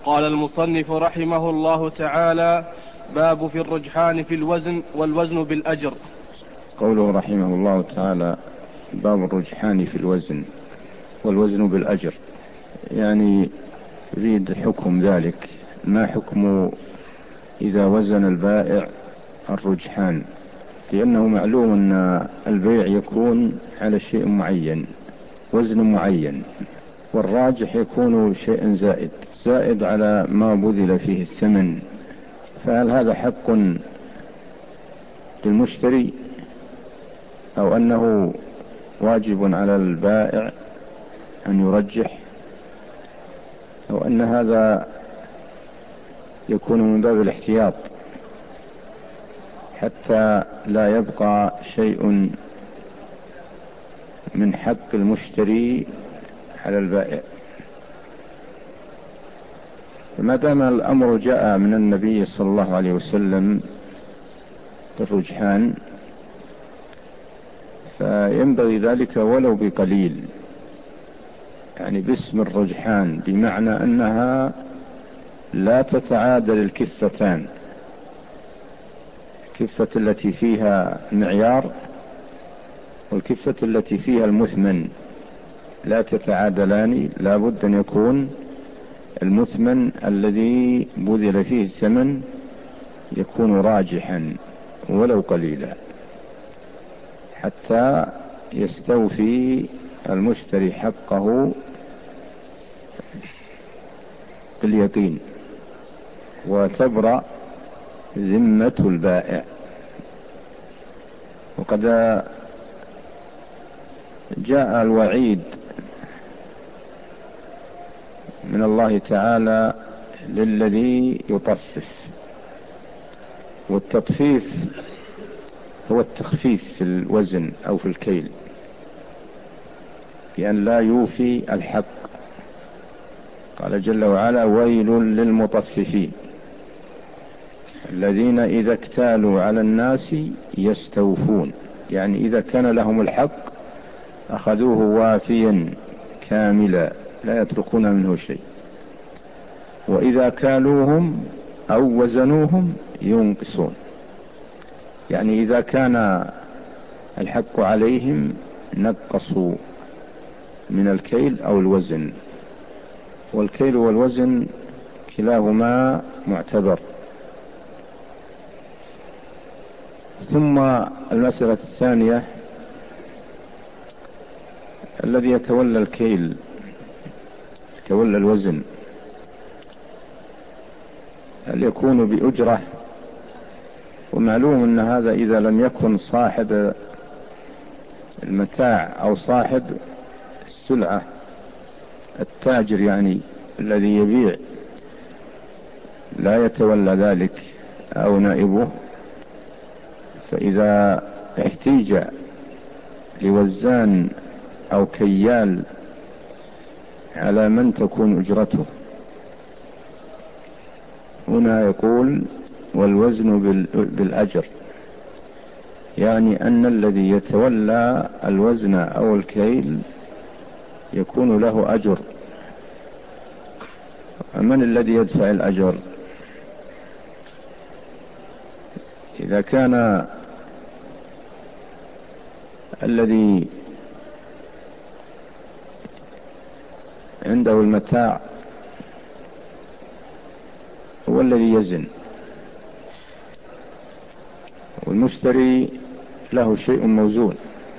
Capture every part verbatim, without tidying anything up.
قال المصنف رحمه الله تعالى: باب في الرجحان في الوزن والوزن بالأجر. قوله رحمه الله تعالى: باب الرجحان في الوزن والوزن بالأجر، يعني يريد حكم ذلك. ما حكم إذا وزن البائع الرجحان؟ لأنه معلوم أن البيع يكون على شيء معين، وزن معين، والراجح يكون شيء زائد زائد على ما بذل فيه الثمن. فهل هذا حق للمشتري، أو أنه واجب على البائع أن يرجح، أو أن هذا يكون من باب الاحتياط حتى لا يبقى شيء من حق المشتري على البائع؟ فما دام الأمر جاء من النبي صلى الله عليه وسلم بالرجحان، فينبغي ذلك ولو بقليل، يعني باسم الرجحان، بمعنى أنها لا تتعادل الكفتان، الكفة التي فيها معيار والكفة التي فيها المثمن لا تتعادلان. لا بد أن يكون المثمن الذي بذل فيه الثمن يكون راجحا ولو قليلا، حتى يستوفي المشتري حقه باليقين وتبرأ ذمة البائع. وقد جاء الوعيد من الله تعالى للذي يطفف، والتطفيف هو التخفيف في الوزن أو في الكيل، بأن لا يوفي الحق. قال جل وعلا: ويل للمطففين الذين إذا اكتالوا على الناس يستوفون، يعني إذا كان لهم الحق أخذوه وافيا كاملا لا يتركون منه شيء، وإذا كالوهم أو وزنوهم ينقصون، يعني إذا كان الحق عليهم نقصوا من الكيل أو الوزن. والكيل والوزن كلاهما معتبر. ثم المسألة الثانية: الذي يتولى الكيل يتولى الوزن، هل يكون بأجرة؟ ومعلوم أن هذا إذا لم يكن صاحب المتاع أو صاحب السلعة، التاجر يعني الذي يبيع، لا يتولى ذلك أو نائبه. فإذا احتيج لوزان أو كيال على من تكون أجرته؟ هنا يقول: والوزن بالأجر، يعني أن الذي يتولى الوزن أو الكيل يكون له أجر. من الذي يدفع الأجر؟ إذا كان الذي عنده المتاع هو الذي يزن، والمشتري له شيء موزون،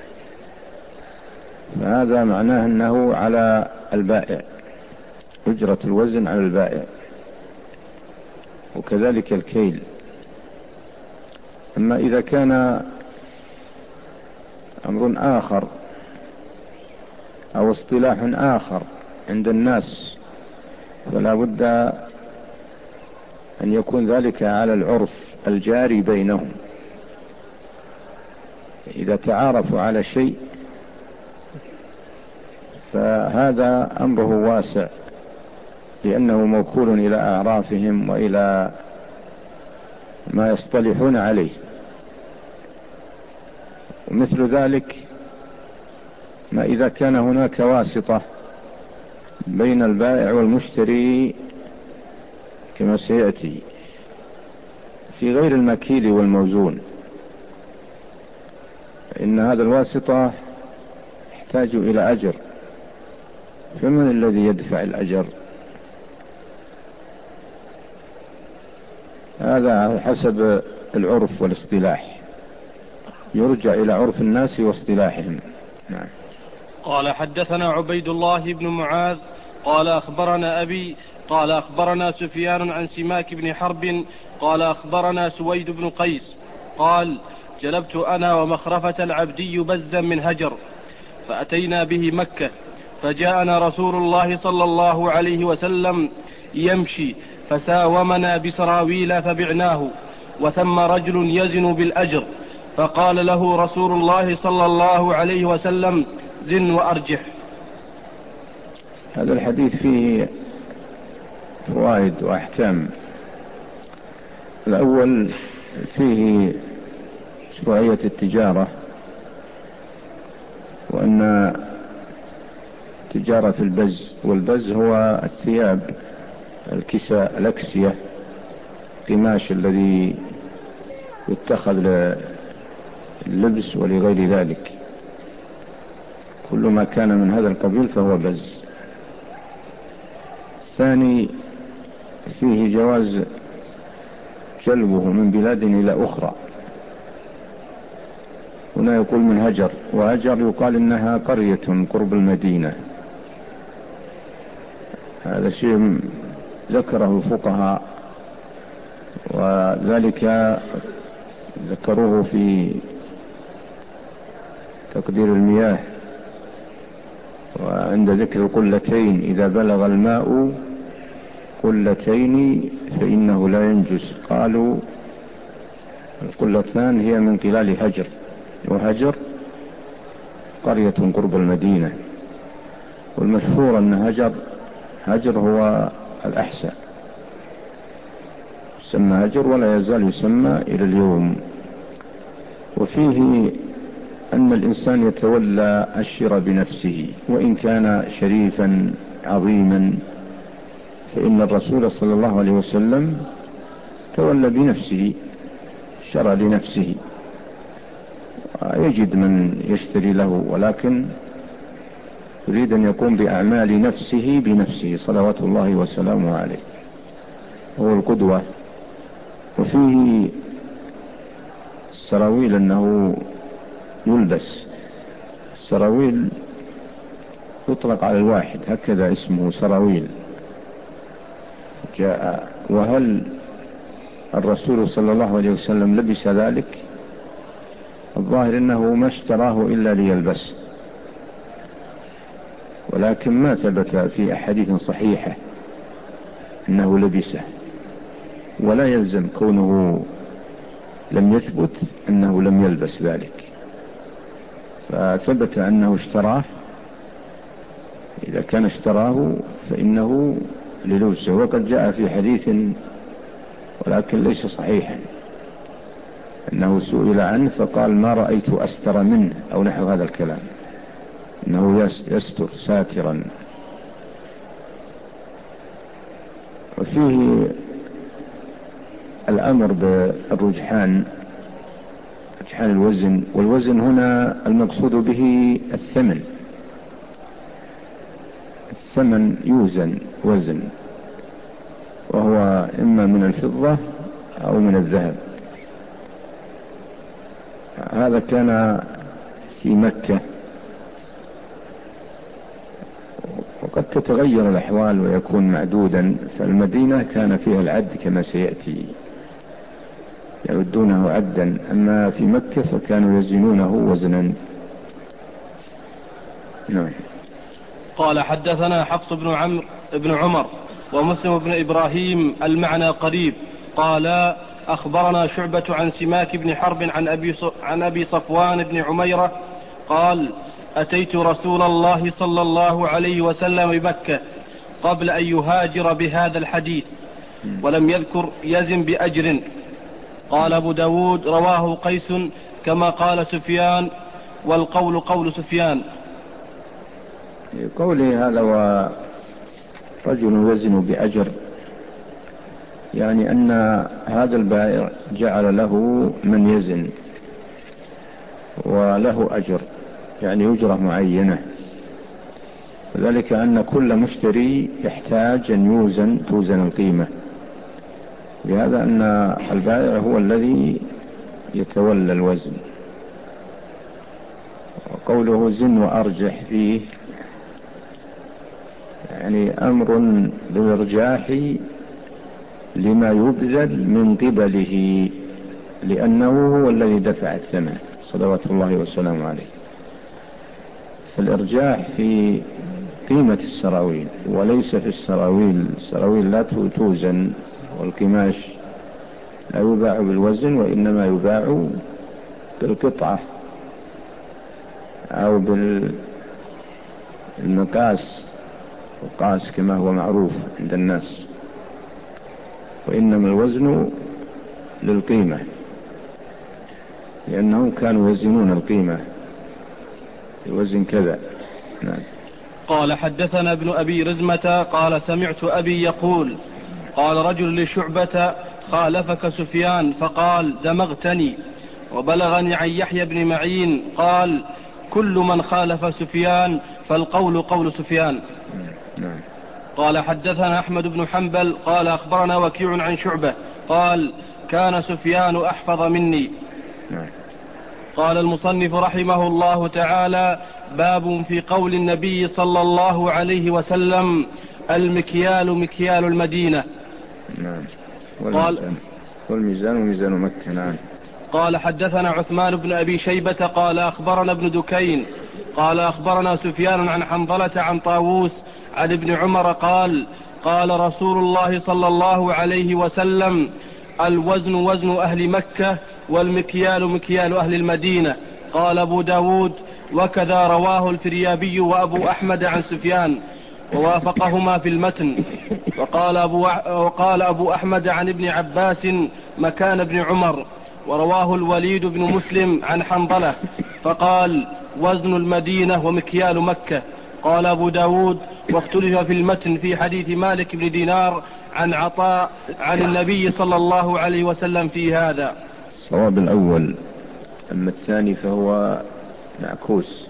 فهذا معناه أنه على البائع، أجرة الوزن على البائع، وكذلك الكيل. أما إذا كان أمر آخر أو اصطلاح آخر عند الناس، فلا بد أن يكون ذلك على العرف الجاري بينهم. إذا تعارفوا على شيء فهذا أمره واسع، لأنه موكول إلى أعرافهم وإلى ما يصطلحون عليه. ومثل ذلك ما إذا كان هناك واسطة بين البائع والمشتري كما سيأتي في غير المكيل والموزون، إن هذا الواسطة يحتاج إلى أجر، فمن الذي يدفع الأجر؟ هذا على حسب العرف والاصطلاح، يرجع إلى عرف الناس واصطلاحهم. نعم. قال حدثنا عبيد الله بن معاذ قال أخبرنا أبي قال أخبرنا سفيان عن سماك بن حرب قال أخبرنا سويد بن قيس قال جلبت أنا ومخرفة العبدي بزا من هجر فأتينا به مكة، فجاءنا رسول الله صلى الله عليه وسلم يمشي فساومنا بسراويل فبعناه، وثم رجل يزن بالأجر، فقال له رسول الله صلى الله عليه وسلم زن وأرجح. هذا الحديث فيه فوائد وأحكام. الأول فيه شرعية التجارة، وأن تجارة في البز، والبز هو الثياب، الكساء، الأكسية، قماش الذي يتخذ لللبس ولغير ذلك، كل ما كان من هذا القبيل فهو بز. الثاني فيه جواز جلبه من بلاد إلى أخرى. هنا يقول من هجر، وهجر يقال إنها قرية قرب المدينة. هذا شيء ذكره الفقهاء، وذلك ذكروه في تقدير المياه، وعند ذكر القلتين إذا بلغ الماء قلتين فإنه لا ينجس، قالوا القلتان هي من قلال هجر، وهجر قرية قرب المدينة. والمشهور أن هجر هجر هو الأحسن، يسمى هجر ولا يزال يسمى إلى اليوم. وفيه أن الإنسان يتولى الشر بنفسه، وإن كان شريفا عظيما، فإن الرسول صلى الله عليه وسلم تولى بنفسه، شرى لنفسه، يجد من يشتري له، ولكن يريد أن يقوم بأعمال نفسه بنفسه صلوات الله وسلامه عليه، هو القدوة. وفيه السراويل أنه يلبس، السراويل يطلق على الواحد، هكذا اسمه سراويل جاء. وهل الرسول صلى الله عليه وسلم لبس ذلك؟ الظاهر أنه ما اشتراه إلا ليلبس، ولكن ما ثبت في أحاديث صحيحة أنه لبسه، ولا يلزم كونه لم يثبت أنه لم يلبس ذلك، فثبت أنه اشتراه. إذا كان اشتراه فإنه للبسه. وقد جاء في حديث ولكن ليس صحيحا أنه سئل عنه فقال ما رأيت أستر منه، أو نحو هذا الكلام، أنه يستر ساترا. وفيه الأمر بالرجحان، رجحان الوزن، والوزن هنا المقصود به الثمن، الثمن يوزن وزن، وهو إما من الفضة أو من الذهب. هذا كان في مكة، وقد تتغير الأحوال ويكون معدودا، فالمدينة كان فيها العد كما سيأتي، يعدونه عدا، أما في مكة فكانوا يزنونه وزنا. نعم. قال حدثنا حفص بن عمرو بن عمر ومسلم بن إبراهيم المعنى قريب قال أخبرنا شعبة عن سماك بن حرب عن أبي, عن أبي صفوان بن عميرة قال أتيت رسول الله صلى الله عليه وسلم بمكة قبل أن يهاجر بهذا الحديث، ولم يذكر يزن بأجر. قال أبو داود رواه قيس كما قال سفيان، والقول قول سفيان. قوله هذا ورجل يزن بأجر، يعني أن هذا البائع جعل له من يزن وله أجر، يعني أجرة معينة، وذلك أن كل مشتري يحتاج أن يوزن توزن القيمة، لهذا أن البائع هو الذي يتولى الوزن. وقوله زن وأرجح فيه يعني أمر بالإرجاح لما يبذل من قبله، لأنه هو الذي دفع الثمن صلوات الله وسلامه عليه. فالإرجاح في قيمة السراويل وليس في السراويل. السراويل لا توزن، والقماش لا يباع بالوزن، وإنما يباع بالقطعة أو بالمقاس، وقاس كما هو معروف عند الناس، وإنما الوزن للقيمة، لأنهم كانوا يزنون القيمة الوزن كذا. نعم. قال حدثنا ابن أبي رزمة قال سمعت أبي يقول قال رجل لشعبة خالفك سفيان فقال دمغتني. وبلغني عن يحيى بن معين قال كل من خالف سفيان فالقول قول سفيان. نعم. قال حدثنا أحمد بن حنبل قال أخبرنا وكيع عن شعبة قال كان سفيان أحفظ مني. نعم. قال المصنف رحمه الله تعالى باب في قول النبي صلى الله عليه وسلم المكيال مكيال المدينة. نعم. قال والميزان وميزان مكة. نعم. قال حدثنا عثمان بن أبي شيبة قال أخبرنا ابن دكين قال أخبرنا سفيان عن حنظلة عن طاووس عن ابن عمر قال قال رسول الله صلى الله عليه وسلم الوزن وزن أهل مكة والمكيال مكيال أهل المدينة. قال أبو داود وكذا رواه الفريابي وأبو أحمد عن سفيان ووافقهما في المتن. وقال أبو, وقال أبو أحمد عن ابن عباس مكان ابن عمر. ورواه الوليد بن مسلم عن حنظلة فقال وزن المدينة ومكيال مكة. قال أبو داود واختلف في المتن في حديث مالك بن دينار عن عطاء عن النبي صلى الله عليه وسلم في هذا. الصواب الأول، أما الثاني فهو معكوس.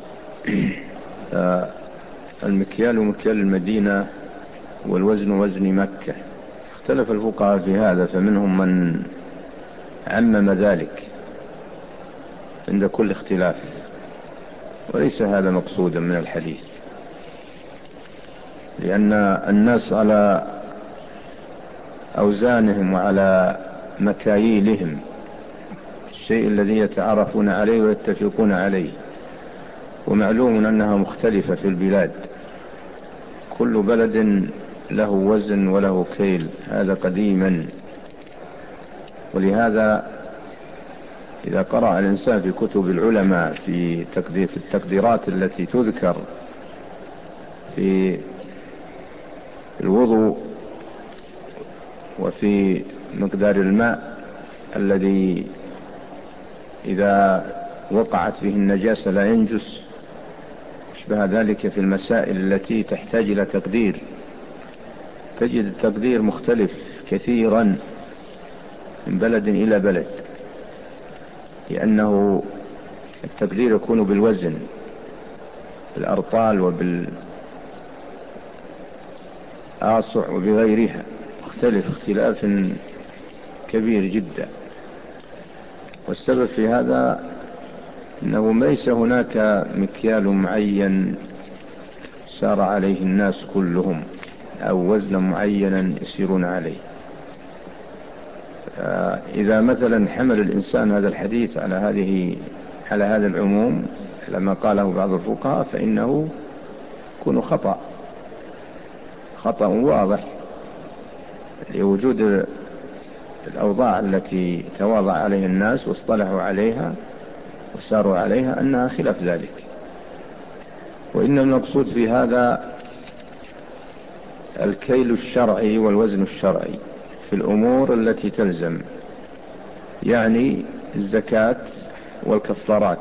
المكيال مكيال المدينة والوزن وزن مكة. اختلف الفقهاء في هذا، فمنهم من عمم ذلك عند كل اختلاف، وليس هذا مقصودا من الحديث، لأن الناس على أوزانهم وعلى مكاييلهم، الشيء الذي يتعارفون عليه ويتفقون عليه، ومعلوم أنها مختلفة في البلاد، كل بلد له وزن وله كيل، هذا قديما. ولهذا إذا قرأ الإنسان في كتب العلماء في تقدير في التقديرات التي تذكر في الوضوء وفي مقدار الماء الذي إذا وقعت فيه النجاسة لا ينجس، اشبه ذلك في المسائل التي تحتاج إلى تقدير، تجد التقدير مختلف كثيرا من بلد إلى بلد، لأنه التقدير يكون بالوزن، بالأرطال وبالآصع وبغيرها، مختلف اختلاف كبير جدا. والسبب في هذا أنه ليس هناك مكيال معين سار عليه الناس كلهم، أو وزن معينا يسيرون عليه. إذا مثلا حمل الإنسان هذا الحديث على هذه على هذا العموم لما قاله بعض الفقهاء، فإنه يكون خطأ خطأ واضح، لوجود الأوضاع التي تواضع عليها الناس واصطلحوا عليها وساروا عليها أنها خلاف ذلك. وإن المقصود في هذا الكيل الشرعي والوزن الشرعي في الأمور التي تلزم، يعني الزكاة والكفارات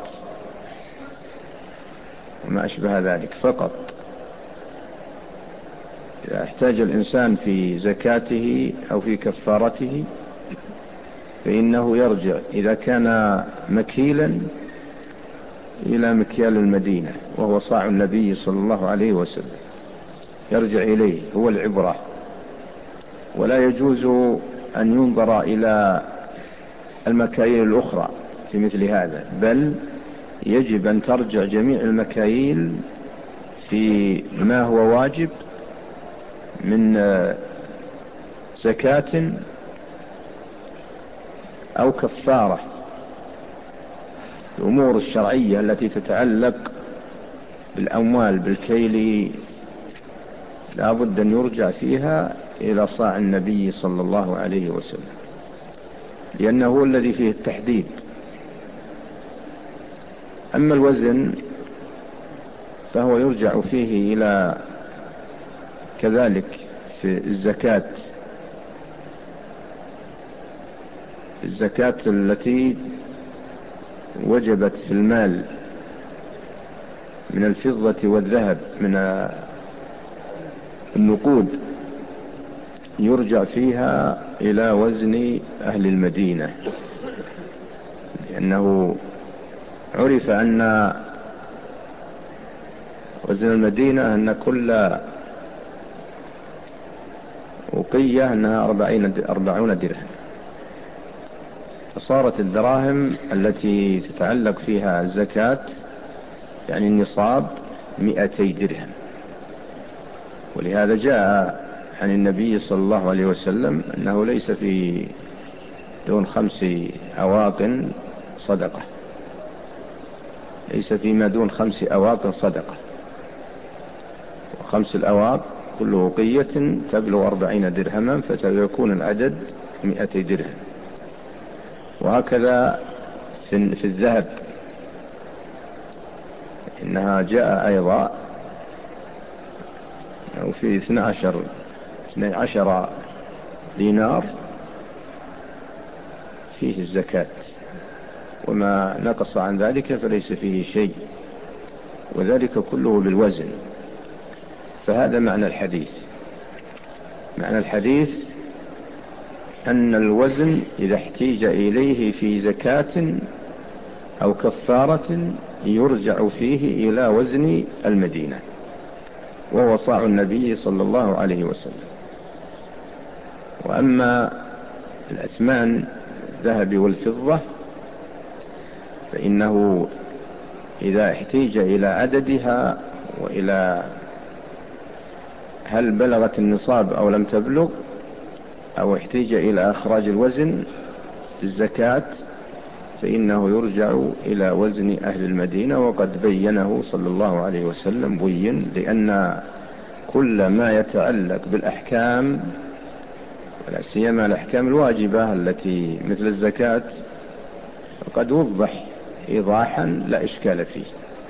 وما أشبه ذلك فقط. إذا احتاج الإنسان في زكاته أو في كفارته فإنه يرجع إذا كان مكيلا إلى مكيال المدينة وهو صاع النبي صلى الله عليه وسلم، يرجع إليه، هو العبرة. ولا يجوز أن ينظر إلى المكاييل الأخرى في مثل هذا، بل يجب أن ترجع جميع المكاييل في ما هو واجب من زكاة أو كفارة. الأمور الشرعية التي تتعلق بالأموال بالكيل لا بد أن يرجع فيها إلى صاع النبي صلى الله عليه وسلم، لأنه هو الذي فيه التحديد. أما الوزن فهو يرجع فيه إلى كذلك في الزكاة الزكاة التي وجبت في المال من الفضة والذهب من النقود، يرجع فيها إلى وزن أهل المدينة، لأنه عرف أن وزن المدينة أن كل وقية أنها أربعون درهم، فصارت الدراهم التي تتعلق فيها الزكاة يعني النصاب مئتي درهم. ولهذا جاء عن النبي صلى الله عليه وسلم أنه ليس في دون خمس أواق صدقة، ليس فيما دون خمس أواق صدقة، وخمس الأواق كل وقية تبلغ أربعين درهما، فيكون العدد مئتي درهم. وهكذا في الذهب إنها جاء أيضا وفي اثني عشر اثني عشر دينار فيه الزكاة، وما نقص عن ذلك فليس فيه شيء، وذلك كله بالوزن. فهذا معنى الحديث. معنى الحديث أن الوزن إذا احتيج إليه في زكاة أو كفارة يرجع فيه إلى وزن المدينة وهو صاع النبي صلى الله عليه وسلم. وأما الأثمان الذهب والفضة فإنه إذا احتيج إلى عددها وإلى هل بلغت النصاب أو لم تبلغ، أو احتيج إلى إخراج الوزن الزكاة، فإنه يرجع إلى وزن أهل المدينة، وقد بينه صلى الله عليه وسلم بين، لأن كل ما يتعلق بالأحكام ولا سيما الأحكام الواجبة التي مثل الزكاة قد وضح إيضاحا لا إشكال فيه.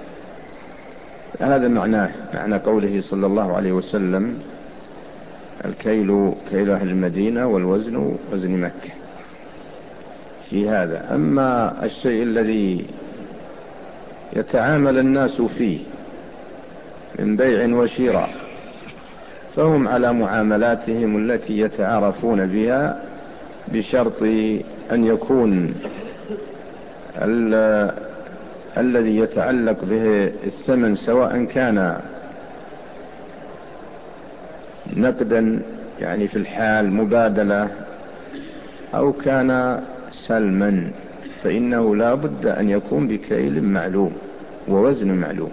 هذا معناه معنى قوله صلى الله عليه وسلم الكيل كيل أهل المدينة والوزن وزن مكة في هذا. أما الشيء الذي يتعامل الناس فيه من بيع وشراء فهم على معاملاتهم التي يتعارفون بها، بشرط أن يكون الذي يتعلق به الثمن سواء كان نقدا يعني في الحال مبادلة أو كان سلما، فإنه لا بد أن يكون بكيل معلوم ووزن معلوم.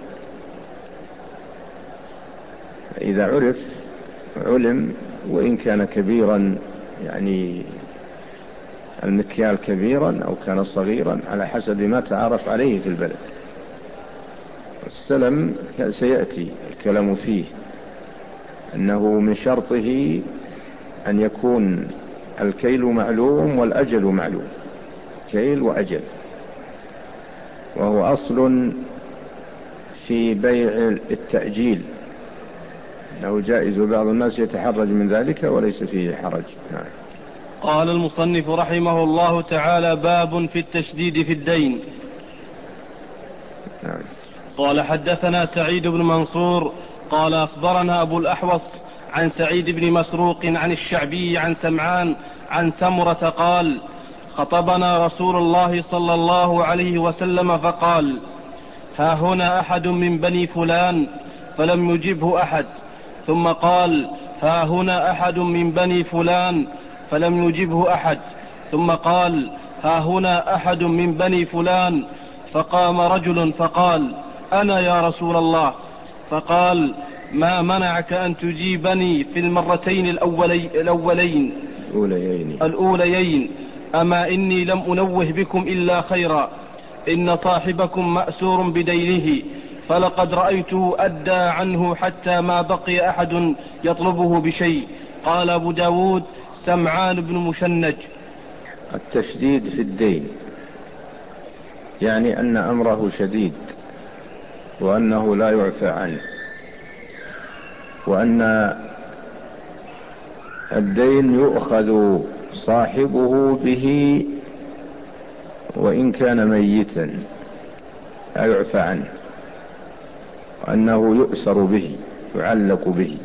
إذا عرف علم وإن كان كبيرا، يعني المكيال كبيرا أو كان صغيرا على حسب ما تعرف عليه في البلد. السلم سيأتي الكلام فيه أنه من شرطه أن يكون الكيل معلوم والأجل معلوم، كيل وأجل، وهو أصل في بيع التأجيل، أنه جائز، بعض الناس يتحرج من ذلك وليس فيه حرج. نعم. قال المصنف رحمه الله تعالى: باب في التشديد في الدين. نعم. قال: حدثنا سعيد بن منصور قال أخبرنا أبو الأحوص عن سعيد بن مسروق عن الشعبي عن سمعان عن سمرة قال: خطبنا رسول الله صلى الله عليه وسلم فقال: ها هنا أحد من بني فلان، فلم يجبه أحد. ثم قال: ها هنا أحد من بني فلان، فلم يجبه أحد. ثم قال: ها هنا أحد من بني فلان. فقام رجل فقال: أنا يا رسول الله. فقال: ما منعك أن تجيبني في المرتين الأولي الأولين الأوليين الأوليين أما إني لم أنوه بكم إلا خيرا، إن صاحبكم مأسور بدينه، فلقد رأيته أدى عنه حتى ما بقي أحد يطلبه بشيء. قال أبو داود: سمعان بن مشنج. التشديد في الدين يعني أن أمره شديد، وأنه لا يعفى عنه، وأن الدين يؤخذ صاحبه به وإن كان ميتا لا يعفى عنه، وأنه يؤسر به يعلق به.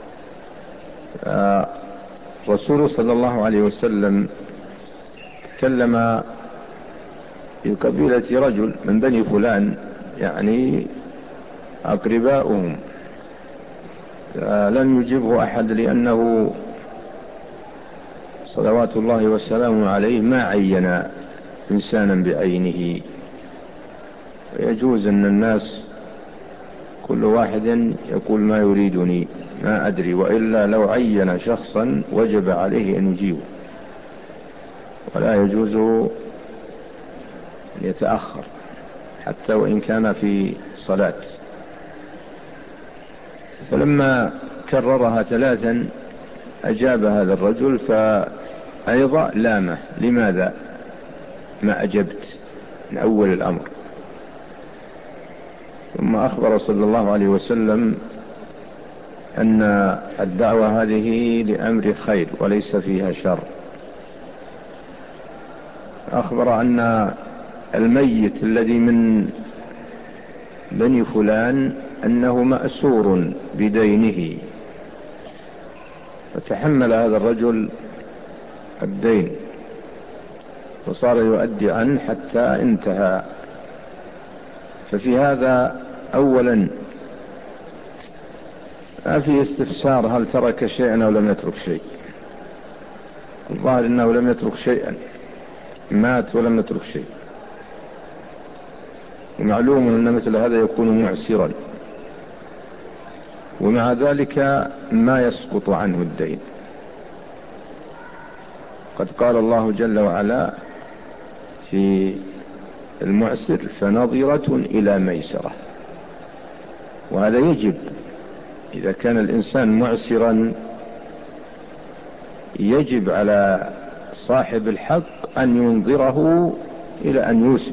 الرسول صلى الله عليه وسلم تكلم في قبيلة رجل من بني فلان، يعني أقرباؤهم، لم يجبه أحد لأنه صلوات الله وسلامه عليه ما عين إنسانا بعينه. ويجوز أن الناس كل واحد يقول ما يريدني ما أدري، وإلا لو عين شخصا وجب عليه أن يجيبه، ولا يجوز أن يتأخر حتى وإن كان في صلاة. فلما كررها ثلاثا أجاب هذا الرجل، فأيضا لامه: لماذا ما أجبت من أول الأمر؟ ثم أخبر صلى الله عليه وسلم أن الدعوة هذه لأمر خير وليس فيها شر. أخبر أن الميت الذي من بني فلان أنه مأسور بدينه، فتحمل هذا الرجل الدين وصار يؤدي عنه حتى انتهى. ففي هذا أولا ما في استفسار هل ترك شيئا أو لم يترك شيء. الظاهر أنه لم يترك شيئا، مات ولم يترك شيء. ومعلوم أن مثل هذا يكون معسرا، ومع ذلك ما يسقط عنه الدين. قد قال الله جل وعلا في المعسر: فنظرة إلى ميسرة. وهذا يجب، إذا كان الإنسان معسرا يجب على صاحب الحق أن ينظره إلى أن يوسر،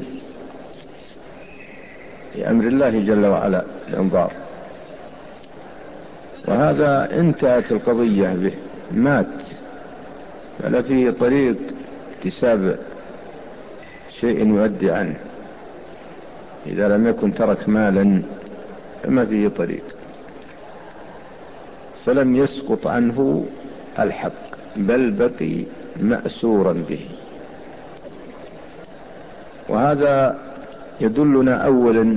لأمر الله جل وعلا الإنظار. وهذا انتهت القضية به، مات، فلا فيه طريق اكتساب شيء يؤدي عنه. إذا لم يكن ترك مالا فما فيه طريق، فلم يسقط عنه الحق بل بقي مأسورا به. وهذا يدلنا أولا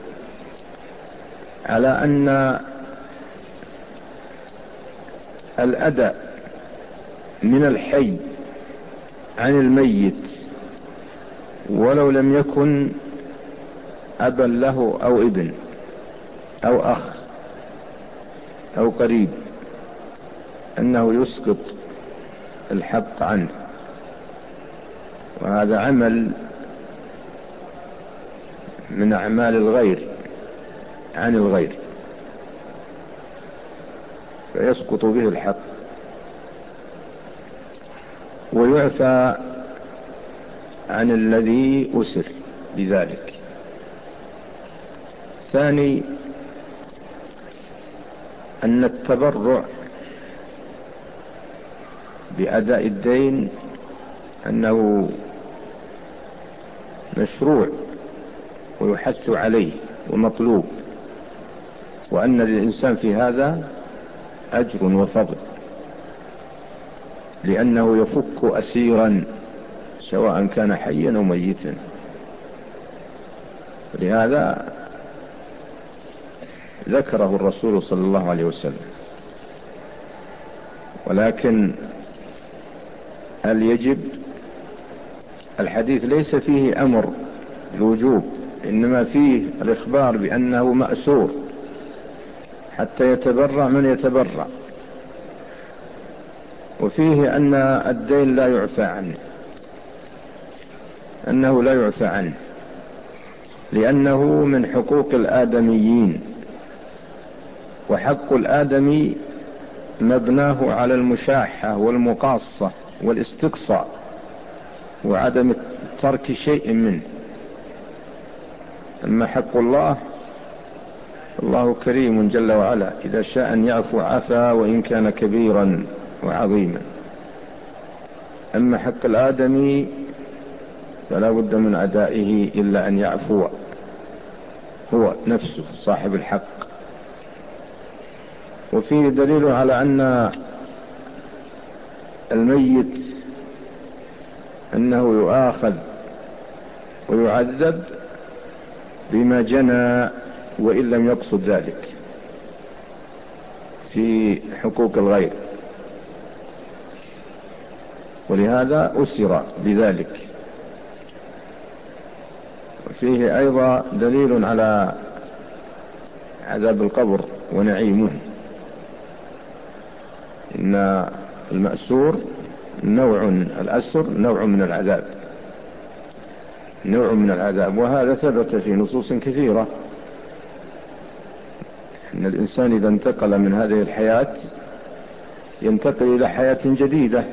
على أن الأداء من الحي عن الميت ولو لم يكن أبا له أو ابن أو أخ أو قريب أنه يسقط الحق عنه. وهذا عمل من أعمال الغير عن الغير، فيسقط به الحق ويعفى عن الذي أسر بذلك. ثاني، أن التبرع بأداء الدين أنه مشروع ويحث عليه ومطلوب، وأن للإنسان في هذا أجر وفضل، لأنه يفك أسيرا سواء كان حيا أو ميتا. لهذا ذكره الرسول صلى الله عليه وسلم. ولكن هل يجب؟ الحديث ليس فيه أمر الوجوب، إنما فيه الإخبار بأنه مأسور حتى يتبرع من يتبرع، وفيه أن الدين لا يعفى عنه، أنه لا يعفى عنه لأنه من حقوق الآدميين، وحق الآدمي مبناه على المشاحة والمقاصة والاستقصاء وعدم ترك شيء منه. أما حق الله، الله كريم جل وعلا، إذا شاء أن يعفو عفا وإن كان كبيرا وعظيما. أما حق الآدمي فلا بد من أدائه إلا أن يعفو هو نفسه صاحب الحق. وفيه دليل على أن الميت أنه يؤاخذ ويعذب بما جنى وإن لم يقصد ذلك في حقوق الغير، ولهذا أسر بذلك. وفيه أيضا دليل على عذاب القبر ونعيمه، إن المأسور نوع، الأسر نوع من العذاب، نوع من العذاب. وهذا ثبت في نصوص كثيرة، إن الإنسان إذا انتقل من هذه الحياة ينتقل إلى حياة جديدة،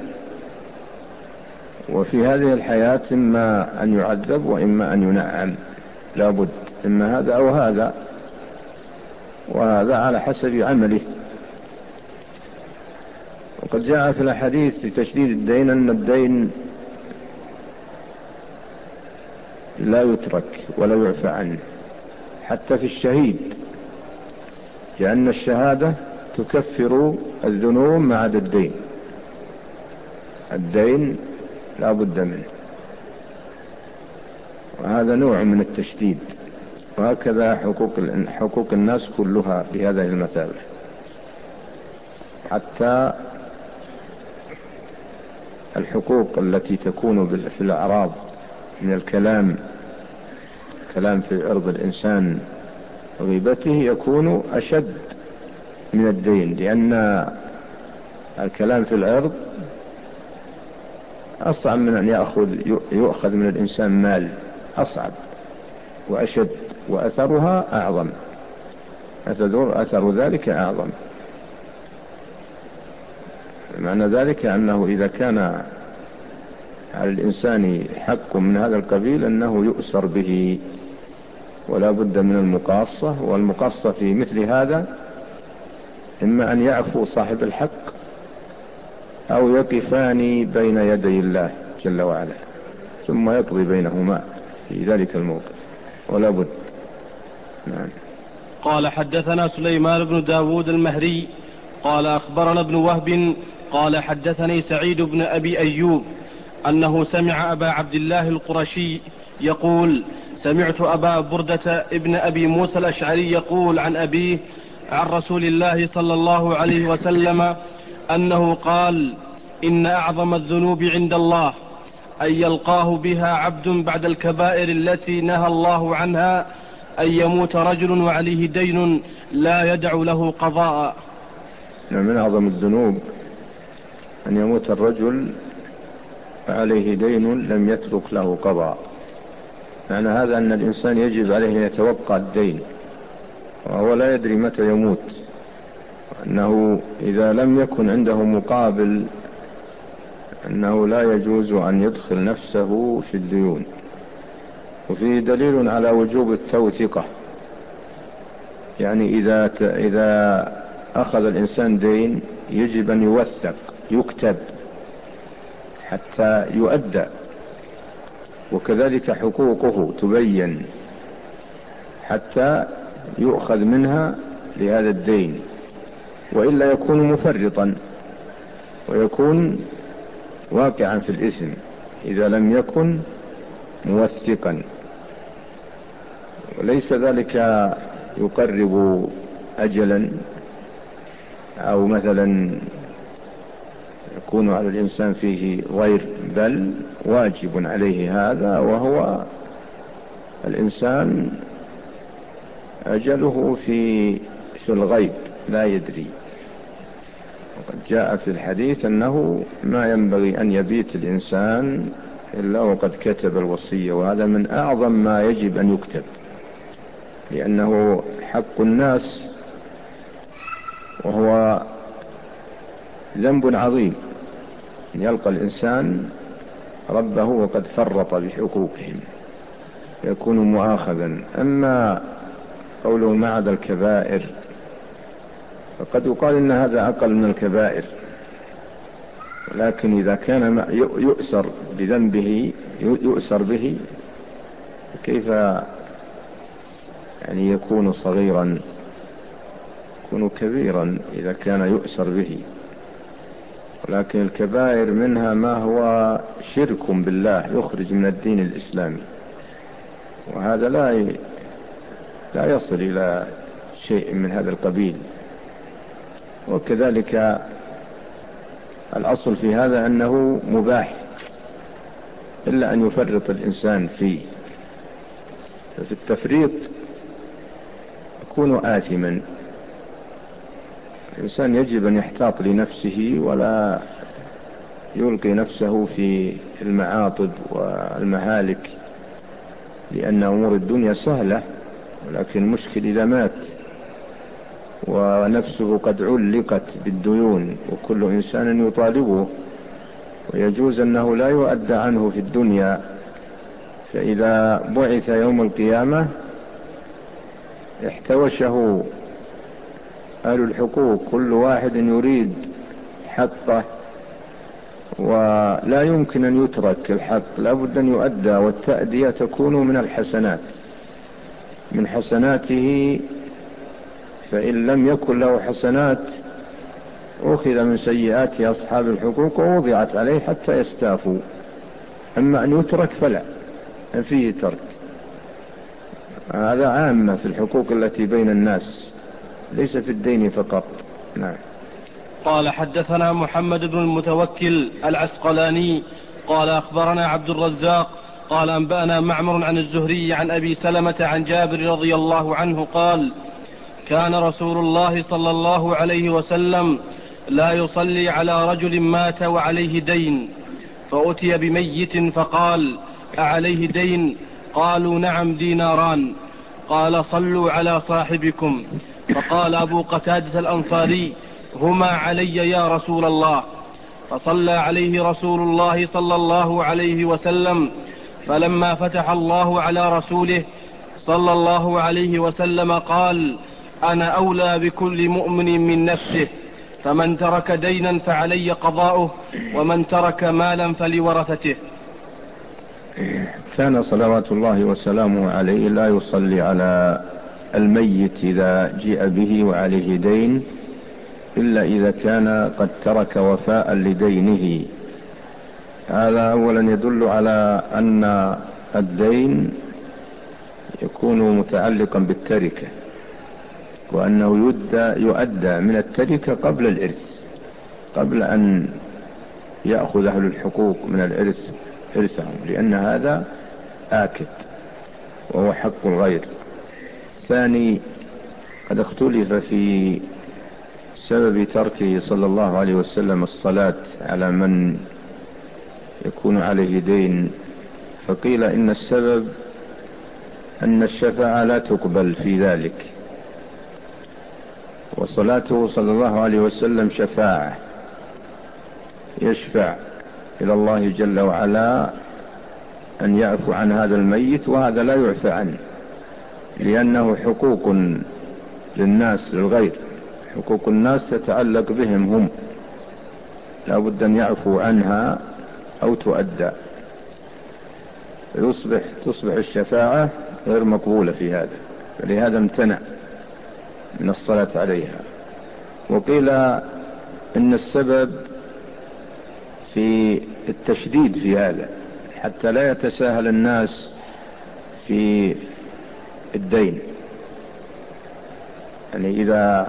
وفي هذه الحياة إما أن يعذب وإما أن ينعم، لابد إما هذا أو هذا، وهذا على حسب عمله. وقد جاء في الحديث في تشديد الدين أن الدين لا يترك ولا يعفى عنه حتى في الشهيد، لأن الشهادة تكفر الذنوب ما عدا الدين، الدين لا بد منه، وهذا نوع من التشديد. وهكذا حقوق حقوق الناس كلها بهذه المثابة، حتى الحقوق التي تكون في الأعراض من الكلام، كلام في عرض الإنسان وغيبته، يكون أشد من الدين، لأن الكلام في العرض أصعب من أن يأخذ يؤخذ من الإنسان مال، أصعب وأشد، وأثرها أعظم، أثر ذلك أعظم. معنى ذلك أنه إذا كان على الإنسان حق من هذا القبيل أنه يؤسر به، ولا بد من المقاصة. والمقاصة في مثل هذا إما أن يعفو صاحب الحق أو يقفان بين يدي الله جل وعلا ثم يقضي بينهما في ذلك الموقف، ولا بد. نعم. قال حدثنا سليمان بن داود المهري قال أخبرنا ابن وهب قال حدثني سعيد بن أبي أيوب أنه سمع أبا عبد الله القرشي يقول سمعت أبا بردة ابن أبي موسى الأشعري يقول عن أبيه عن رسول الله صلى الله عليه وسلم أنه قال إن أعظم الذنوب عند الله أن يلقاه بها عبد بعد الكبائر التي نهى الله عنها، أن يموت رجل وعليه دين لا يدع له قضاء. من أعظم الذنوب أن يموت الرجل وعليه دين لم يترك له قضاء. معنى هذا أن الإنسان يجب عليه أن يتوقع الدين وهو لا يدري متى يموت، أنه إذا لم يكن عنده مقابل أنه لا يجوز أن يدخل نفسه في الديون. وفيه دليل على وجوب التوثيقة، يعني إذا إذا أخذ الإنسان دين يجب أن يوثق، يكتب حتى يؤدى، وكذلك حقوقه تبين حتى يؤخذ منها لهذا الدين، وإلا يكون مفرطا ويكون واقعا في الإثم إذا لم يكن موثقا. وليس ذلك يقرب أجلا أو مثلا يكون على الإنسان فيه غير، بل واجب عليه هذا، وهو الإنسان أجله في في الغيب لا يدري. وقد جاء في الحديث أنه ما ينبغي أن يبيت الإنسان إلا وقد كتب الوصية، وهذا من أعظم ما يجب أن يكتب، لأنه حق الناس وهو ذنب عظيم أن يلقى الإنسان ربه وقد فرط بحقوقهم يكون مؤاخذا. أما قوله ما عدا الكبائر فقد يقال إن هذا أقل من الكبائر، ولكن إذا كان يؤسر بذنبه يؤسر به كيف يعني يكون صغيرا، يكون كبيرا إذا كان يؤسر به. ولكن الكبائر منها ما هو شرك بالله يخرج من الدين الإسلامي، وهذا لا لا يصل إلى شيء من هذا القبيل. وكذلك الأصل في هذا أنه مباح إلا أن يفرط الإنسان فيه، ففي التفريط يكون آثما. الإنسان يجب أن يحتاط لنفسه ولا يلقي نفسه في المعاطب والمهالك، لأن أمور الدنيا سهلة، ولكن المشكل إذا مات ونفسه قد علقت بالديون وكل إنسان يطالبه، ويجوز أنه لا يؤدى عنه في الدنيا، فإذا بعث يوم القيامة احتوشه أهل الحقوق، كل واحد يريد حقه، ولا يمكن أن يترك الحق، لا بد أن يؤدى، والتأدية تكون من الحسنات من حسناته، فإن لم يكن له حسنات أخذ من سيئات أصحاب الحقوق ووضعت عليه حتى يستافوا. أما أن يترك فلا، أن فيه ترك. هذا عامة في الحقوق التي بين الناس، ليس في الدين فقط. نعم. قال حدثنا محمد بن المتوكل العسقلاني قال أخبرنا عبد الرزاق قال أنبأنا معمر عن الزهري عن أبي سلمة عن جابر رضي الله عنه قال كان رسول الله صلى الله عليه وسلم لا يصلي على رجل مات وعليه دين، فأتي بميت فقال أعليه دين؟ قالوا نعم ديناران. قال صلوا على صاحبكم. فقال أبو قتادة الأنصاري هما علي يا رسول الله. فصلى عليه رسول الله صلى الله عليه وسلم، فلما فتح الله على رسوله صلى الله عليه وسلم قال أنا أولى بكل مؤمن من نفسه، فمن ترك دينا فعلي قضاؤه، ومن ترك مالا فلورثته. كان صلوات الله وسلامه عليه لا يصلي على الميت إذا جاء به وعليه دين إلا إذا كان قد ترك وفاء لدينه. هذا أولا يدل على أن الدين يكون متعلقا بالتركة، وأنه يؤدى, يؤدى من التركة قبل الإرث، قبل أن يأخذ أهل الحقوق من الإرث إرثهم، لأن هذا آكد وهو حق الغير. ثاني، قد اختلف في سبب تركه صلى الله عليه وسلم الصلاة على من يكون عليه دين، فقيل إن السبب أن الشفاعة لا تقبل في ذلك، وصلاته صلى الله عليه وسلم شفاعة، يشفع إلى الله جل وعلا أن يعفو عن هذا الميت، وهذا لا يعفى عنه لأنه حقوق للناس للغير، حقوق الناس تتعلق بهم هم، لا بد أن يعفو عنها أو تؤدى، يصبح تصبح الشفاعة غير مقبولة في هذا، فلهذا امتنع من الصلاة عليها. وقيل إن السبب في التشديد في هذا حتى لا يتساهل الناس في الدين. يعني إذا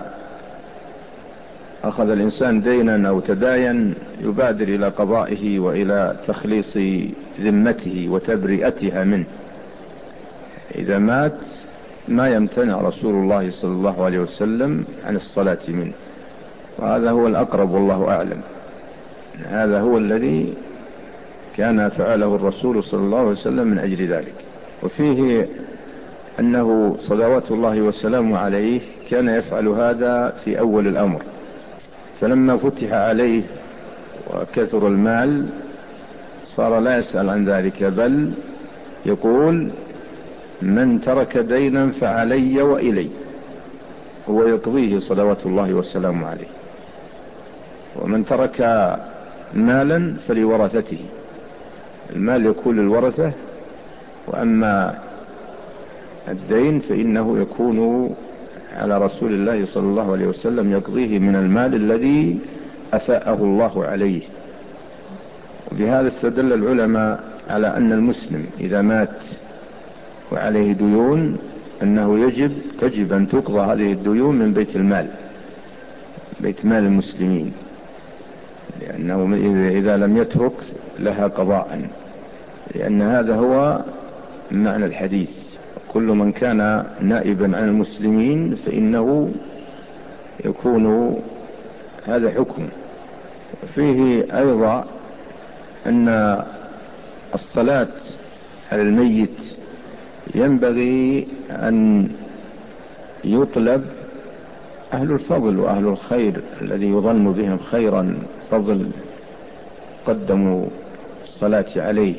أخذ الإنسان دينا أو تداين يبادر إلى قضائه وإلى تخليص ذمته وتبرئتها منه. إذا مات ما يمتنع رسول الله صلى الله عليه وسلم عن الصلاة منه، وهذا هو الأقرب والله أعلم. هذا هو الذي كان فعله الرسول صلى الله عليه وسلم من أجل ذلك. وفيه أنه صلوات الله وسلامه عليه كان يفعل هذا في أول الأمر، فلما فتح عليه وكثر المال صار لا يسأل عن ذلك، بل يقول من ترك دينا فعلي وإلي، هو يقضيه صلوات الله وسلامه عليه. ومن ترك مالا فلورثته، المال يكون للورثة، وأما الدين فإنه يكون على رسول الله صلى الله عليه وسلم يقضيه من المال الذي أفاءه الله عليه. وبهذا استدل العلماء على أن المسلم إذا مات وعليه ديون أنه يجب تجب أن تقضى هذه الديون من بيت المال، بيت مال المسلمين، لأنه إذا لم يترك لها قضاء، لأن هذا هو معنى الحديث: كل من كان نائبا عن المسلمين فإنه يكون هذا حكم. فيه أيضا أن الصلاة على الميت ينبغي أن يطلب أهل الفضل وأهل الخير الذي يظن بهم خيرا فضل قدموا الصلاة عليه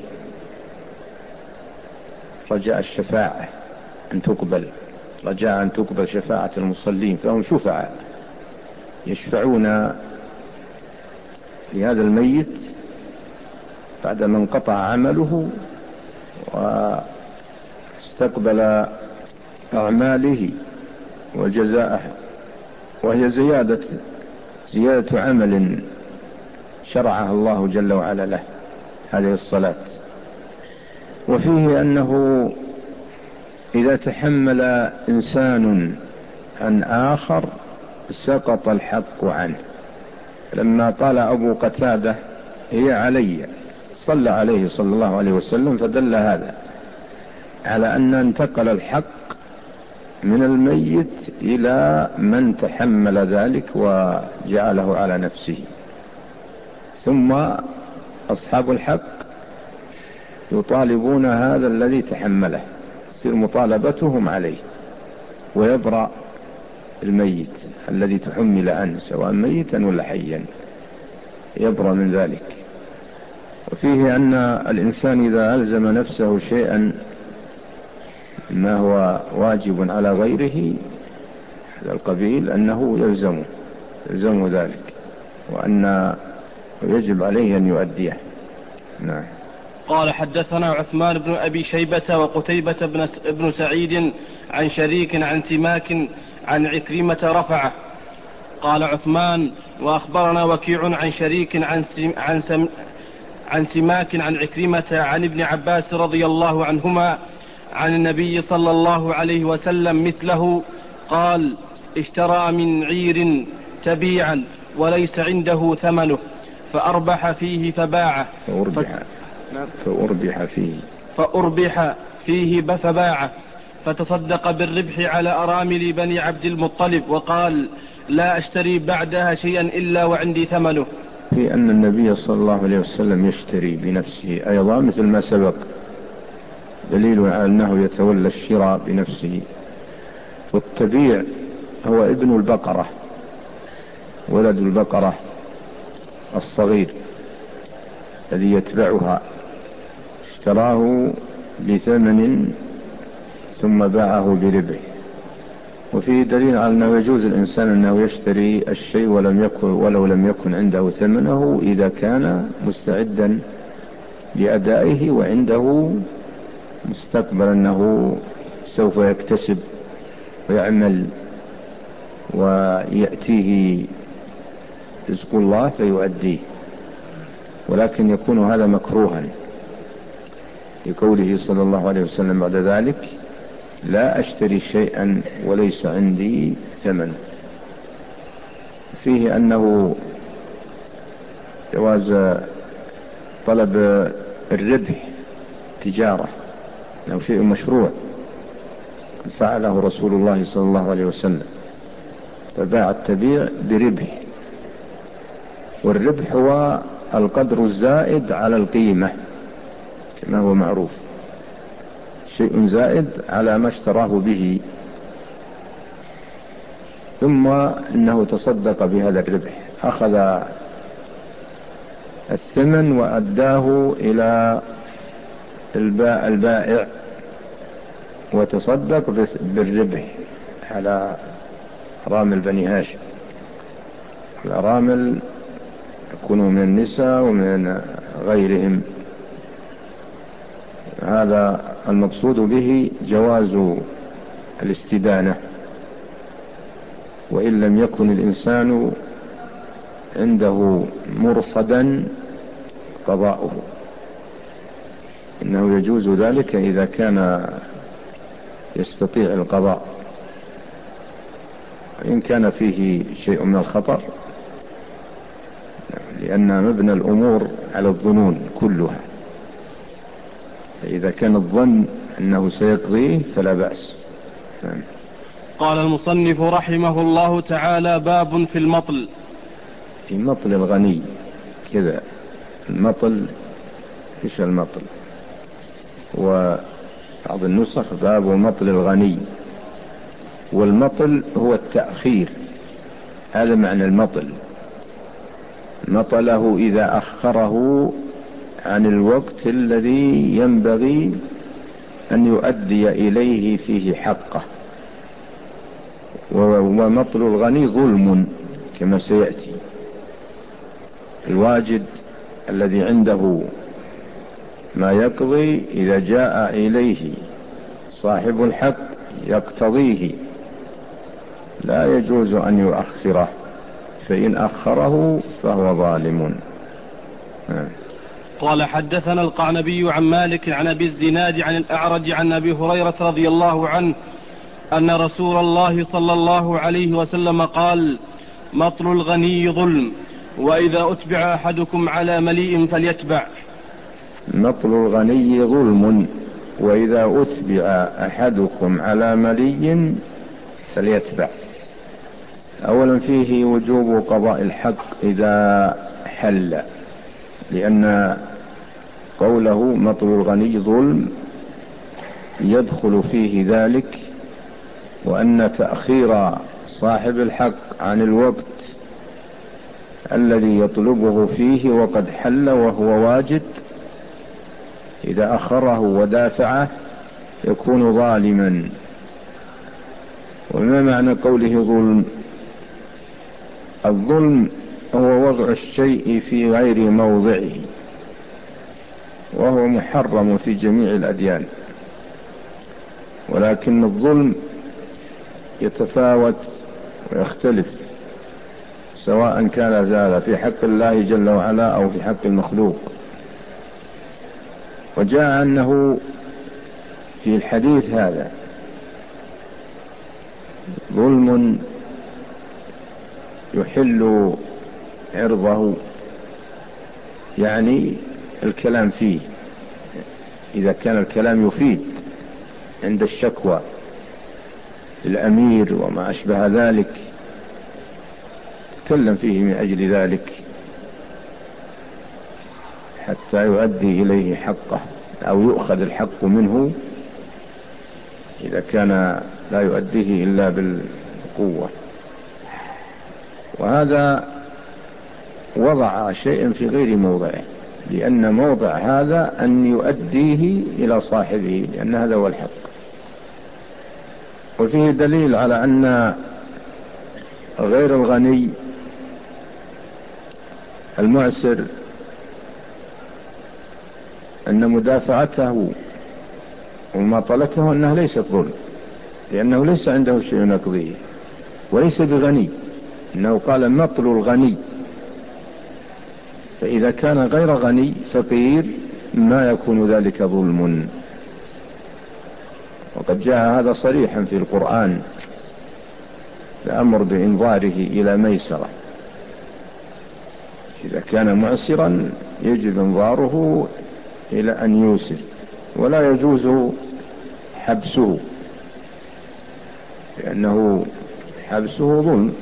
رجاء الشفاعة أن تقبل، رجاء أن تقبل شفاعة المصلين، فهم شفعاء يشفعون لهذا الميت بعدما انقطع عمله واستقبل أعماله وجزاءه، وهي زيادة زيادة عمل شرعه الله جل وعلا له هذه الصلاة. وفيه أنه إذا تحمل إنسان عن آخر سقط الحق عنه. لما قال أبو قتادة هي علي صلى عليه صلى الله عليه وسلم، فدل هذا على أن انتقل الحق من الميت إلى من تحمل ذلك وجعله على نفسه، ثم أصحاب الحق يطالبون هذا الذي تحمله، تصير مطالبتهم عليه، ويبرأ الميت الذي تحمل عنه سواء ميتا ولا حيا، يبرأ من ذلك. وفيه أن الإنسان إذا ألزم نفسه شيئا ما هو واجب على غيره هذا القبيل أنه يلزمه يلزمه ذلك، وأن يجب عليه أن يؤديه. نعم. قال حدثنا عثمان بن أبي شيبة وقتيبة بن, بن سعيد عن شريك عن سماك عن عكرمة رفعه. قال عثمان: وأخبرنا وكيع عن شريك عن, سم عن, سم عن سماك عن عكرمة عن ابن عباس رضي الله عنهما عن النبي صلى الله عليه وسلم مثله. قال: اشترى من عير تبيعا وليس عنده ثمنه فأربح فيه فباعه فأربح, فأربح فيه فأربح فيه فباعه فتصدق بالربح على أرامل بني عبد المطلب وقال: لا أشتري بعدها شيئا إلا وعندي ثمنه. في أن النبي صلى الله عليه وسلم يشتري بنفسه أيضا مثل ما سبق، دليل على أنه يتولى الشراء بنفسه. والتبيع هو ابن البقرة، ولد البقرة الصغير الذي يتبعها، اشتراه بثمن ثم باعه بربح. وفيه دليل على أنه يجوز الإنسان أنه يشتري الشيء ولم يكن ولو لم يكن عنده ثمنه إذا كان مستعدا لأدائه وعنده مستقبل أنه سوف يكتسب ويعمل ويأتيه رزق الله فيؤديه، ولكن يكون هذا مكروها لقوله صلى الله عليه وسلم بعد ذلك: لا أشتري شيئا وليس عندي ثمن. فيه أنه جواز طلب الربح تجارة، أو شيء مشروع فعله رسول الله صلى الله عليه وسلم، فباع التبيع بربح، والربح هو القدر الزائد على القيمة كما هو معروف، شيء زائد على ما اشتراه به، ثم إنه تصدق بهذا الربح، أخذ الثمن وأداه إلى البائع وتصدق بالربح على رامل بني هاشم. الأرامل يكونوا من النساء ومن غيرهم. هذا المقصود به جواز الاستدانة، وإن لم يكن الإنسان عنده مرصدا قضاؤه، إنه يجوز ذلك إذا كان يستطيع القضاء. إن كان فيه شيء من الخطر، لأن مبنى الأمور على الظنون كلها، فإذا كان الظن أنه سيقضيه فلا بأس. قال المصنف رحمه الله تعالى: باب في المطل. في مطل الغني كذا، المطل إيش المطل؟ وبعض النسخ باب مطل الغني، والمطل هو التأخير، هذا معنى المطل. مطله إذا أخره عن الوقت الذي ينبغي أن يؤدي إليه فيه حقه. ومطل الغني ظلم كما سيأتي. الواجد الذي عنده ما يقضي إذا جاء إليه صاحب الحق يقتضيه لا يجوز أن يؤخره، فإن أخره فهو ظالم. قال: حدثنا القعنبي عن مالك عن أبي الزناد عن الأعرج عن أبي هريرة رضي الله عنه أن رسول الله صلى الله عليه وسلم قال: مطل الغني ظلم، وإذا أتبع أحدكم على مليء فليتبع. مطل الغني ظلم، وإذا أتبع أحدكم على ملي فليتبع. أولا فيه وجوب قضاء الحق إذا حل، لأن قوله مطل الغني ظلم يدخل فيه ذلك، وأن تأخير صاحب الحق عن الوقت الذي يطلبه فيه وقد حل وهو واجد، إذا أخره ودافعه يكون ظالما. وما معنى قوله ظلم؟ الظلم هو وضع الشيء في غير موضعه، وهو محرم في جميع الأديان، ولكن الظلم يتفاوت ويختلف، سواء كان ذلك في حق الله جل وعلا أو في حق المخلوق. وجاء أنه في الحديث هذا ظلم يحل عرضه، يعني الكلام فيه إذا كان الكلام يفيد عند الشكوى الأمير وما أشبه ذلك، تكلم فيه من أجل ذلك حتى يؤدي إليه حقه أو يؤخذ الحق منه، إذا كان لا يؤديه إلا بالقوة. وهذا وضع شيئا في غير موضعه، لأن موضع هذا أن يؤديه إلى صاحبه، لأن هذا هو الحق. وفيه دليل على أن غير الغني المعسر أن مدافعته ومطالته أنها ليست ظلم، لأنه ليس عنده شيء يقضيه، وليس بغني، إنه قال مطل الغني، فإذا كان غير غني فقير ما يكون ذلك ظلم. وقد جاء هذا صريحا في القرآن، الأمر بإنظاره إلى ميسرة، إذا كان معسرا يجب إنظاره إلى أن يوسر، ولا يجوز حبسه، لأنه حبسه ظلم،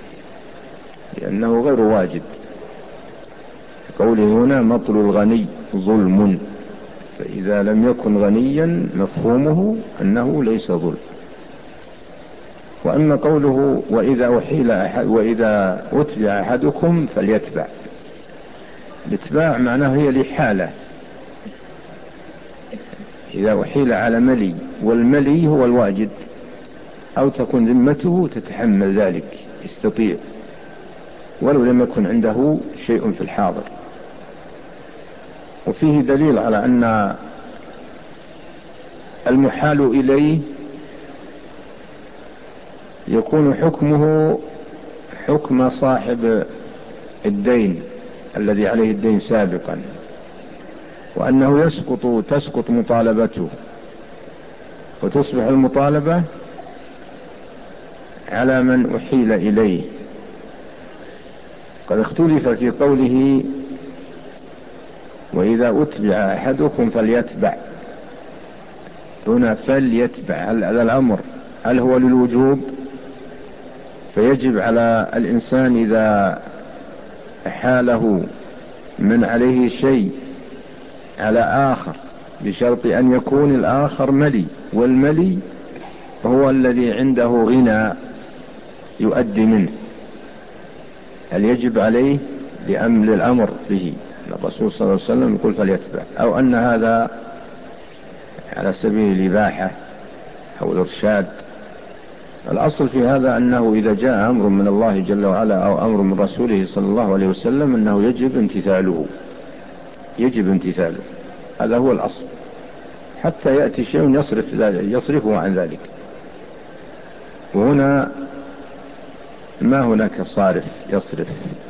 لأنه غير واجب. قوله هنا مطل الغني ظلم، فإذا لم يكن غنيا مفهومه أنه ليس ظلم. وأما قوله وإذا أحيل أحد وإذا أتبع أحدكم فليتبع، الاتباع معناه هي الإحالة، إذا أحيل على ملي، والملي هو الواجد، أو تكون ذمته تتحمل ذلك، يستطيع ولو لم يكن عنده شيء في الحاضر. وفيه دليل على أن المحال إليه يكون حكمه حكم صاحب الدين الذي عليه الدين سابقا، وأنه يسقط تسقط مطالبته، وتصبح المطالبة على من أحيل إليه. قد اختلف في قوله وإذا أتبع أحدكم فليتبع، هنا فليتبع، هل هذا الأمر هل هو للوجوب؟ فيجب على الإنسان إذا أحاله من عليه شيء على آخر بشرط أن يكون الآخر ملي، والملي هو الذي عنده غنى يؤدي منه، هل يجب عليه لأمر الأمر فيه؟ الرسول صلى الله عليه وسلم يقول فليتبع، أو أن هذا على سبيل الإباحة أو الإرشاد. الأصل في هذا أنه إذا جاء أمر من الله جل وعلا أو أمر من رسوله صلى الله عليه وسلم أنه يجب امتثاله، يجب امتثاله، هذا هو الأصل، حتى يأتي شيء يصرف يصرفه عن ذلك. وهنا ما هناك صارف يصرف،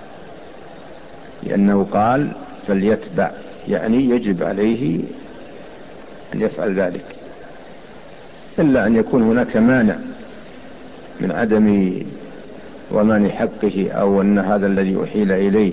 لأنه قال فليتبع، يعني يجب عليه أن يفعل ذلك، إلا أن يكون هناك مانع من عدم ضمان حقه، أو أن هذا الذي أحيل إليه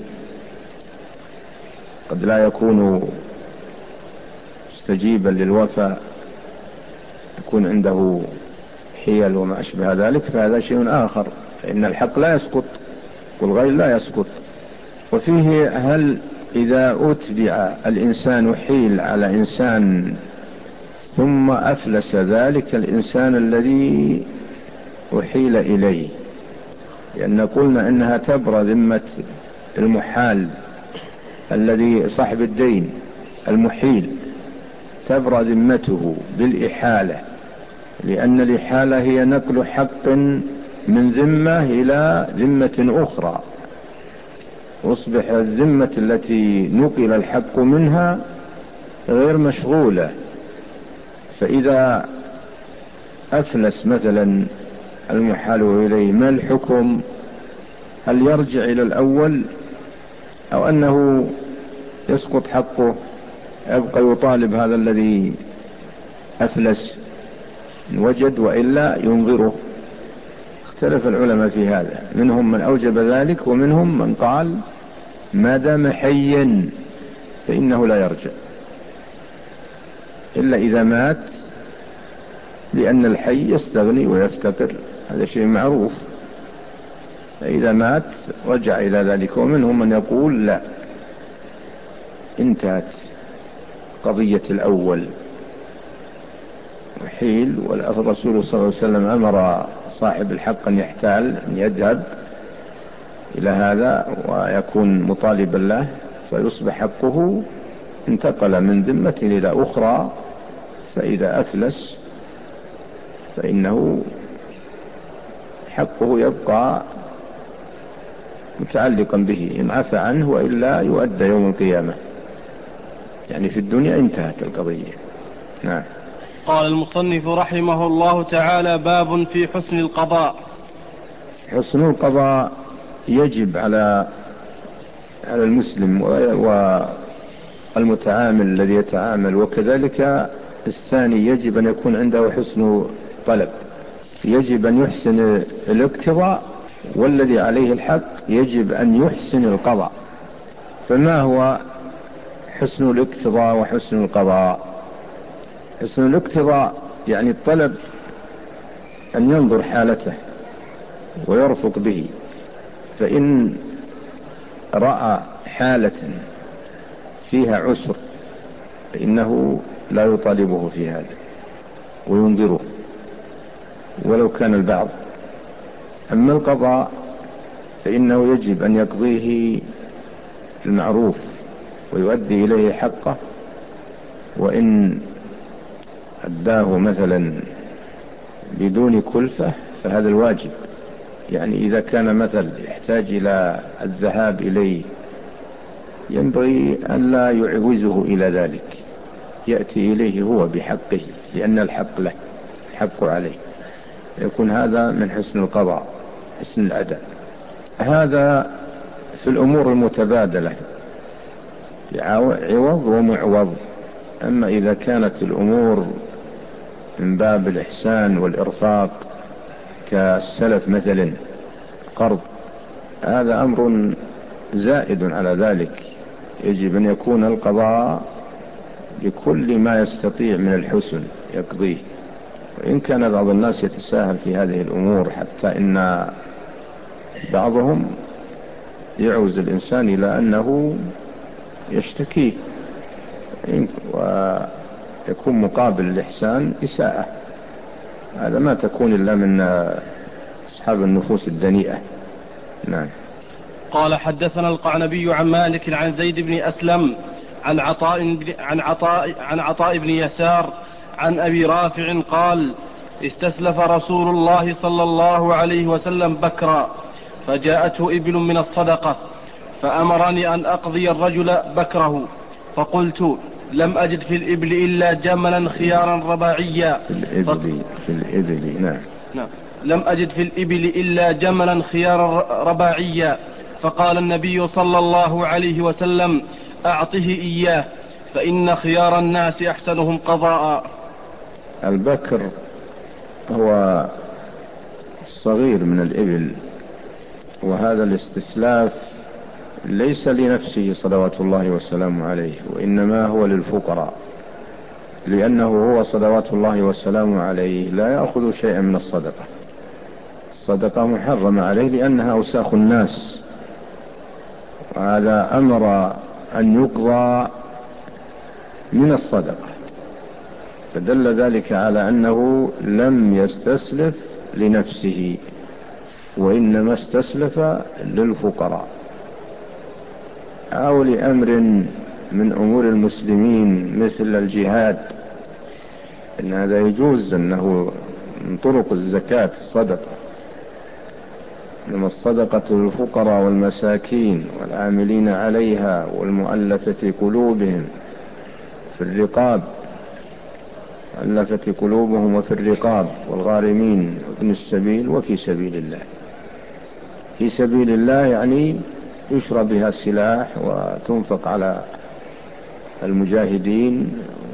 قد لا يكون مستجيبا للوفاء، يكون عنده حيل وما أشبه ذلك، فهذا شيء آخر، فإن الحق لا يسقط والغير لا يسقط. وفيه هل إذا أتبع الإنسان حيل على إنسان ثم أفلس ذلك الإنسان الذي أحيل إليه، لأن قلنا إنها تبرى ذمة المحال الذي صاحب الدين المحيل، تبرى ذمته بالإحالة، لأن الإحالة هي نقل حق من ذمة إلى ذمة أخرى، واصبح الذمة التي نقل الحق منها غير مشغولة. فإذا أفلس مثلا المحال إليه ما الحكم؟ هل يرجع إلى الأول أو أنه يسقط حقه يبقى يطالب هذا الذي أفلس إن وجد، وإلا ينظره؟ اختلف العلماء في هذا، منهم من أوجب ذلك ومنهم من قال ما دام حيا فإنه لا يرجع إلا إذا مات، لأن الحي يستغني ويفتقر، هذا شيء معروف، فإذا مات رجع إلى ذلك. ومنهم من يقول لا، انتهت قضية الأول وحيل، والرسول صلى الله عليه وسلم أمر صاحب الحق أن يحتال، أن يذهب إلى هذا ويكون مطالبا له، فيصبح حقه انتقل من ذمة إلى أخرى، فإذا أفلس فإنه حقه يبقى متعلقا به إن عفى عنه، وإلا يؤدى يوم القيامة، يعني في الدنيا انتهت القضية. نعم. قال المصنف رحمه الله تعالى: باب في حسن القضاء. حسن القضاء يجب على على المسلم والمتعامل الذي يتعامل، وكذلك الثاني يجب أن يكون عنده حسن طلب، يجب أن يحسن الاقتضاء، والذي عليه الحق يجب أن يحسن القضاء. فما هو حسن الاقتضاء وحسن القضاء؟ حسن الاقتضاء يعني الطلب أن ينظر حالته ويرفق به، فإن رأى حالة فيها عسر فإنه لا يطالبه في هذا وينظره ولو كان البعض. أما القضاء فإنه يجب أن يقضيه المعروف ويؤدي إليه حقه، وإن أداه مثلا بدون كلفة فهذا الواجب. يعني إذا كان مثل يحتاج إلى الذهاب إليه ينبغي أن لا يعوزه إلى ذلك، يأتي إليه هو بحقه لأن الحق له، حق عليه. يكون هذا من حسن القضاء، حسن الأداء. هذا في الأمور المتبادلة عوض ومعوض. أما إذا كانت الأمور من باب الإحسان والإرفاق كالسلف مثلا قرض، هذا أمر زائد على ذلك. يجب أن يكون القضاء بكل ما يستطيع من الحسن يقضيه. وإن كان بعض الناس يتساهل في هذه الأمور حتى إن بعضهم يعوز الإنسان إلى أنه يشتكيه، ويكون مقابل الإحسان إساءة. هذا ما تكون إلا من أصحاب النفوس الدنيئة. نعم. قال حدثنا القعنبي عن مالك عن زيد بن أسلم عن عطاء عن عطاء عن عطاء بن يسار عن أبي رافع قال: استسلف رسول الله صلى الله عليه وسلم بكرا، فجاءته إبل من الصدقة، فأمرني أن أقضي الرجل بكره، فقلت: لم أجد في الإبل إلا جملا خيارا رباعيا. في الإبل, في الإبل نعم. نعم. لم أجد في الإبل إلا جملا خيارا رباعيا. فقال النبي صلى الله عليه وسلم: أعطه إياه، فإن خيار الناس أحسنهم قضاء. البكر هو الصغير من الإبل، وهذا الاستسلاف ليس لنفسه صلوات الله والسلام عليه، وإنما هو للفقراء، لأنه هو صلوات الله والسلام عليه لا يأخذ شيئا من الصدقة. الصدقة محرمة عليه لأنها أوساخ الناس، وهذا أمر أن يقضى من الصدقة، فدل ذلك على أنه لم يستسلف لنفسه وإنما استسلف للفقراء أو لأمر من أمور المسلمين مثل الجهاد. إن هذا يجوز، أنه من طرق الزكاة الصدقة، إنما الصدقة للفقراء والمساكين والعاملين عليها والمؤلفة قلوبهم في الرقاب، مؤلفة قلوبهم وفي الرقاب والغارمين وابن السبيل وفي سبيل الله. في سبيل الله يعني يشرى بها السلاح وتنفق على المجاهدين،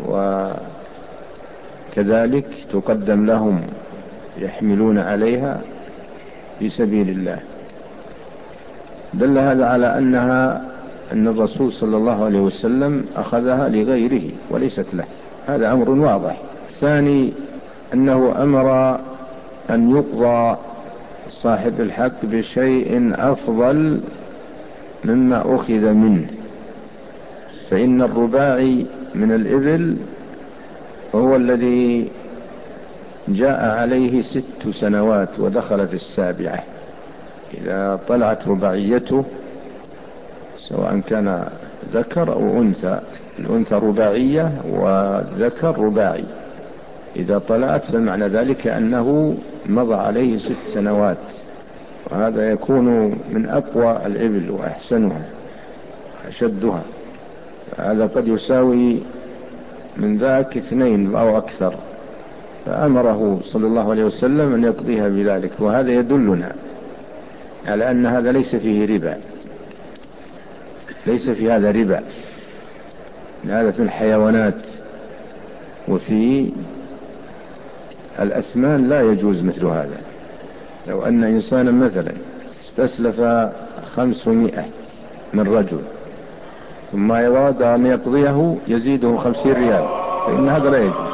وكذلك تقدم لهم يحملون عليها في سبيل الله. دل هذا على أنها أن الرسول صلى الله عليه وسلم أخذها لغيره وليست له، هذا أمر واضح. الثاني أنه أمر أن يقضى صاحب الحق بشيء أفضل مما أخذ منه، فإن الرباعي من الإبل هو الذي جاء عليه ست سنوات ودخل في السابعة. إذا طلعت رباعيته سواء كان ذكر أو أنثى، الأنثى رباعية والذكر رباعي، إذا طلعت فمعنى ذلك أنه مضى عليه ست سنوات، وهذا يكون من أقوى الإبل وأحسنها أشدها. هذا قد يساوي من ذاك اثنين أو أكثر، فأمره صلى الله عليه وسلم أن يقضيها بذلك. وهذا يدلنا على أن هذا ليس فيه ربا، ليس في هذا ربا، هذا في الحيوانات، وفي الأثمان لا يجوز مثل هذا. لو أن إنسانا مثلا استسلف خمسمائة من رجل ثم أراد أن يقضيه يزيده خمسين ريال، فإن هذا لا يجوز.